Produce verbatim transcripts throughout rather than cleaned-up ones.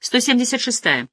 сто семьдесят шестая.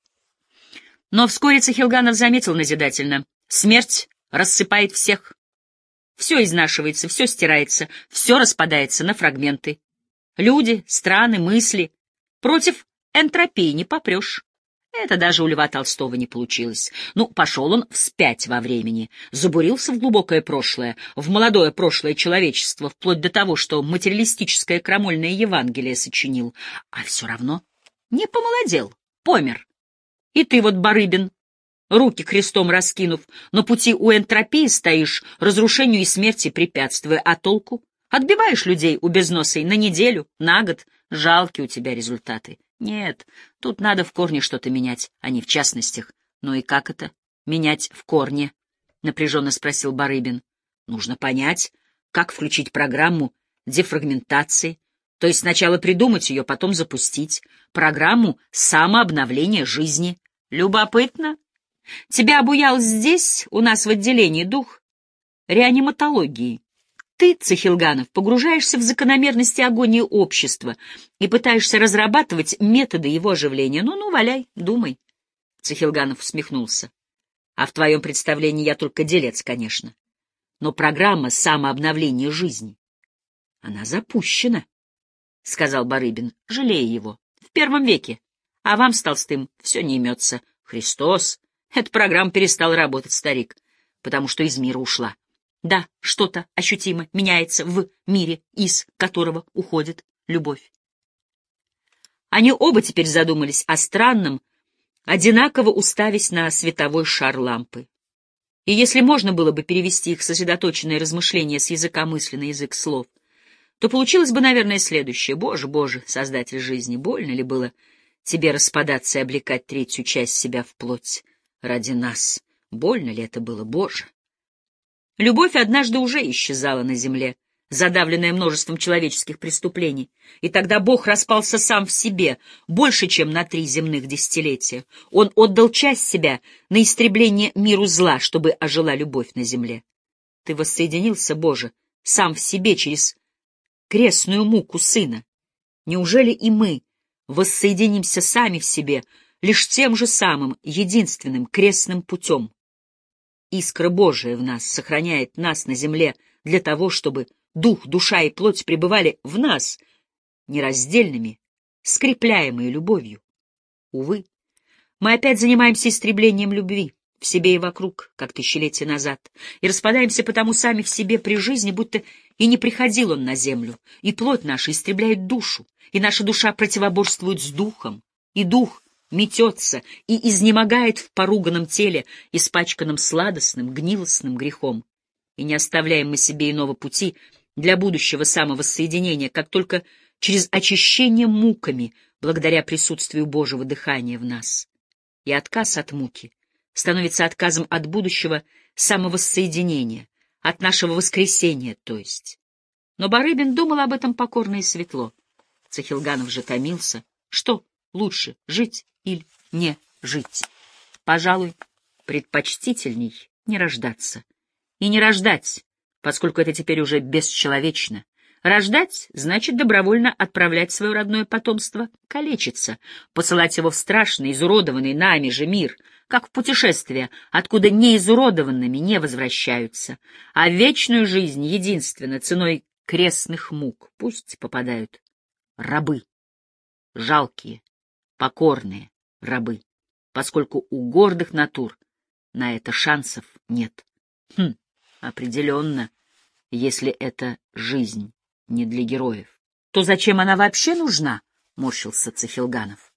Но вскоре Цихилганов заметил назидательно: смерть рассыпает всех. Все изнашивается, все стирается, все распадается на фрагменты. Люди, страны, мысли. Против энтропии не попрешь. Это даже у Льва Толстого не получилось. Ну, пошел он вспять во времени, забурился в глубокое прошлое, в молодое прошлое человечества, вплоть до того, что материалистическое крамольное Евангелие сочинил. А все равно не помолодел, помер. И ты вот, Барыбин, руки крестом раскинув, на пути у энтропии стоишь, разрушению и смерти препятствуя. А толку? Отбиваешь людей у безносой на неделю, на год. Жалкие у тебя результаты. Нет, тут надо в корне что-то менять, а не в частностях. Ну и как это? Менять в корне? Напряженно спросил Барыбин. Нужно понять, как включить программу дефрагментации, то есть сначала придумать ее, потом запустить. Программу самообновления жизни. Любопытно. Тебя обуял здесь, у нас в отделении, дух реаниматологии. Ты, Цихилганов, погружаешься в закономерности агонии общества и пытаешься разрабатывать методы его оживления. Ну-ну, валяй, думай. Цихилганов усмехнулся. А в твоем представлении я только делец, конечно. Но программа самообновления жизни, она запущена, — сказал Барыбин, жалея его. В первом веке. А вам с Толстым все не имется. Христос! Эта программа перестала работать, старик, потому что из мира ушла. Да, что-то ощутимо меняется в мире, из которого уходит любовь. Они оба теперь задумались о странном, одинаково уставясь на световой шар лампы. И если можно было бы перевести их сосредоточенные размышления с языка мысли на язык слов, то получилось бы, наверное, следующее. Боже, Боже, Создатель жизни, больно ли было тебе распадаться и облекать третью часть себя в плоть ради нас? Больно ли это было, Боже? Любовь однажды уже исчезала на земле, задавленная множеством человеческих преступлений, и тогда Бог распался сам в себе, больше, чем на три земных десятилетия. Он отдал часть себя на истребление миру зла, чтобы ожила любовь на земле. Ты воссоединился, Боже, сам в себе через крестную муку Сына. Неужели и мы воссоединимся сами в себе лишь тем же самым, единственным крестным путем? Искра Божия в нас сохраняет нас на земле для того, чтобы дух, душа и плоть пребывали в нас, нераздельными, скрепляемые любовью. Увы, мы опять занимаемся истреблением любви в себе и вокруг, как тысячелетия назад, и распадаемся потому сами в себе при жизни, будто и не приходил он на землю, и плоть наша истребляет душу, и наша душа противоборствует с духом, и дух метется и изнемогает в поруганном теле, испачканном сладостным, гнилостным грехом. И не оставляем мы себе иного пути для будущего самовоссоединения, как только через очищение муками, благодаря присутствию Божьего дыхания в нас. И отказ от муки становится отказом от будущего самовоссоединения, от нашего воскресения, то есть. Но Барыбин думал об этом покорно и светло. Цихилганов же томился. Что лучше, жить или не жить? Пожалуй, предпочтительней не рождаться. И не рождать, поскольку это теперь уже бесчеловечно. Рождать значит добровольно отправлять свое родное потомство калечиться, посылать его в страшный, изуродованный нами же мир, как в путешествие, откуда неизуродованными не возвращаются, а в вечную жизнь единственно ценой крестных мук пусть попадают рабы, жалкие, покорные рабы, поскольку у гордых натур на это шансов нет. Хм, определенно, если это жизнь не для героев, то зачем она вообще нужна? — морщился Цихилганов.